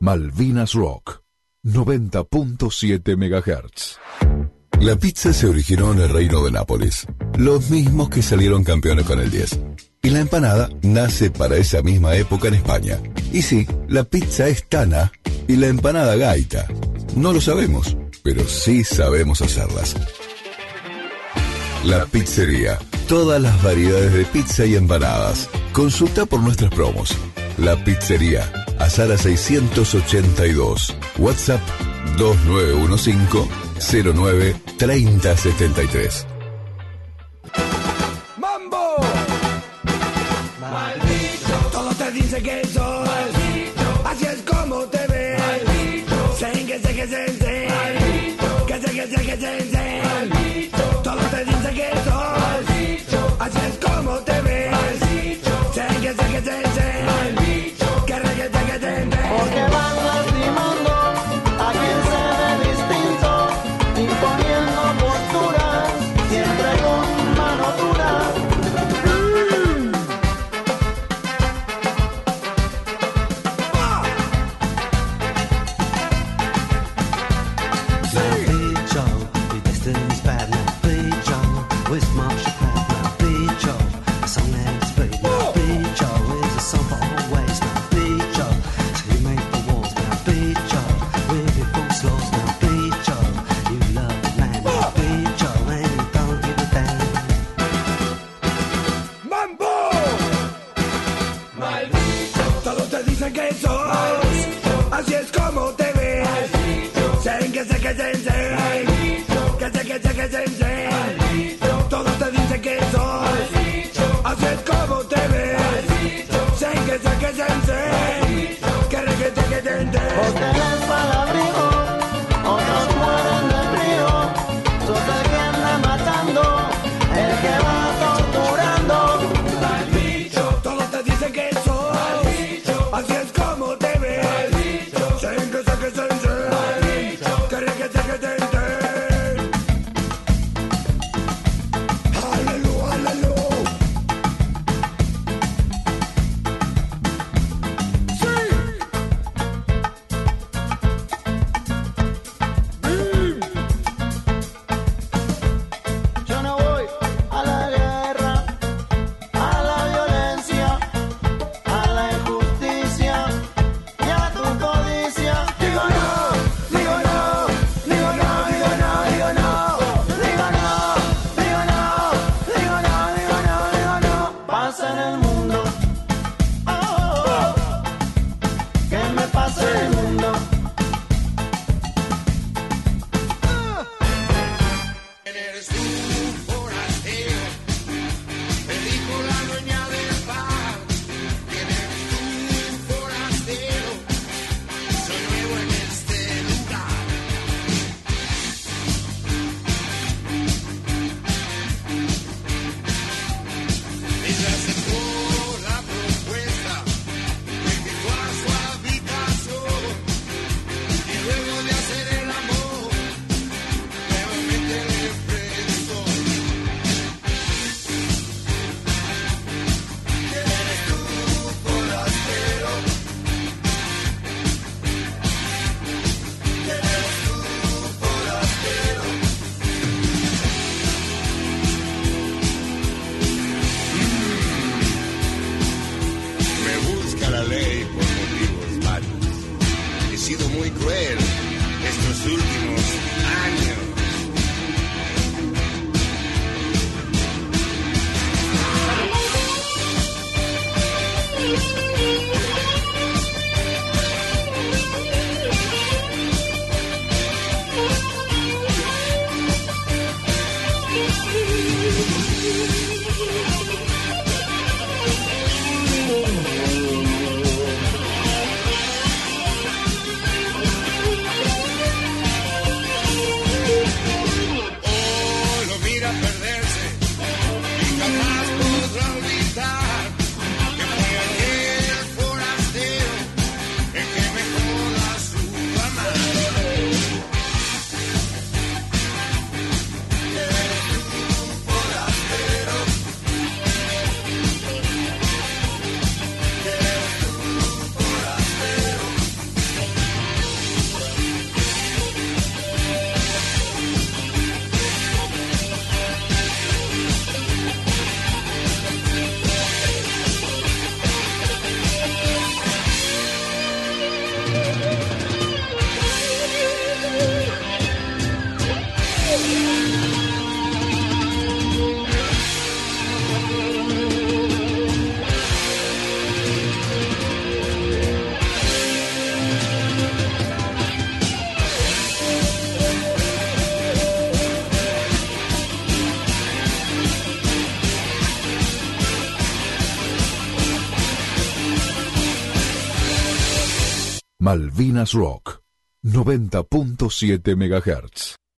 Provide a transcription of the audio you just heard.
Malvinas Rock, 90.7 MHz. La pizza se originó en el reino de Nápoles, los mismos que salieron campeones con el 10. Y la empanada nace para esa misma época en España. Y sí, la pizza es tana y la empanada gaita. No lo sabemos, pero sí sabemos hacerlas. La Pizzería. Todas las variedades de pizza y empanadas. Consulta por nuestras promos. La Pizzería. Azara 682. WhatsApp 2915-09-3073. ¡Mambo! Maldito. Todo te dice que soy maldito. Así es como te ves. Maldito. Maldito. Todo te dice que soy maldito. Así es como te ves. Maldito. Porque van lastimando a quien se ve distinto, imponiendo posturas, siempre con mano dura. Todo te dice que soy, así es como te ves. Porque les para abrigo, otros mueren de frío. Sos el que anda matando, el que va torturando. Maldito, todo te dice que soy, así es como te ves. Malvinas Rock, 90.7 MHz.